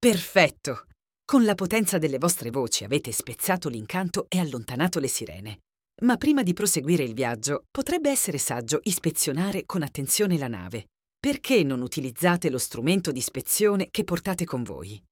Perfetto! Con la potenza delle vostre voci avete spezzato l'incanto e allontanato le sirene. Ma prima di proseguire il viaggio, potrebbe essere saggio ispezionare con attenzione la nave. Perché non utilizzate lo strumento di ispezione che portate con voi?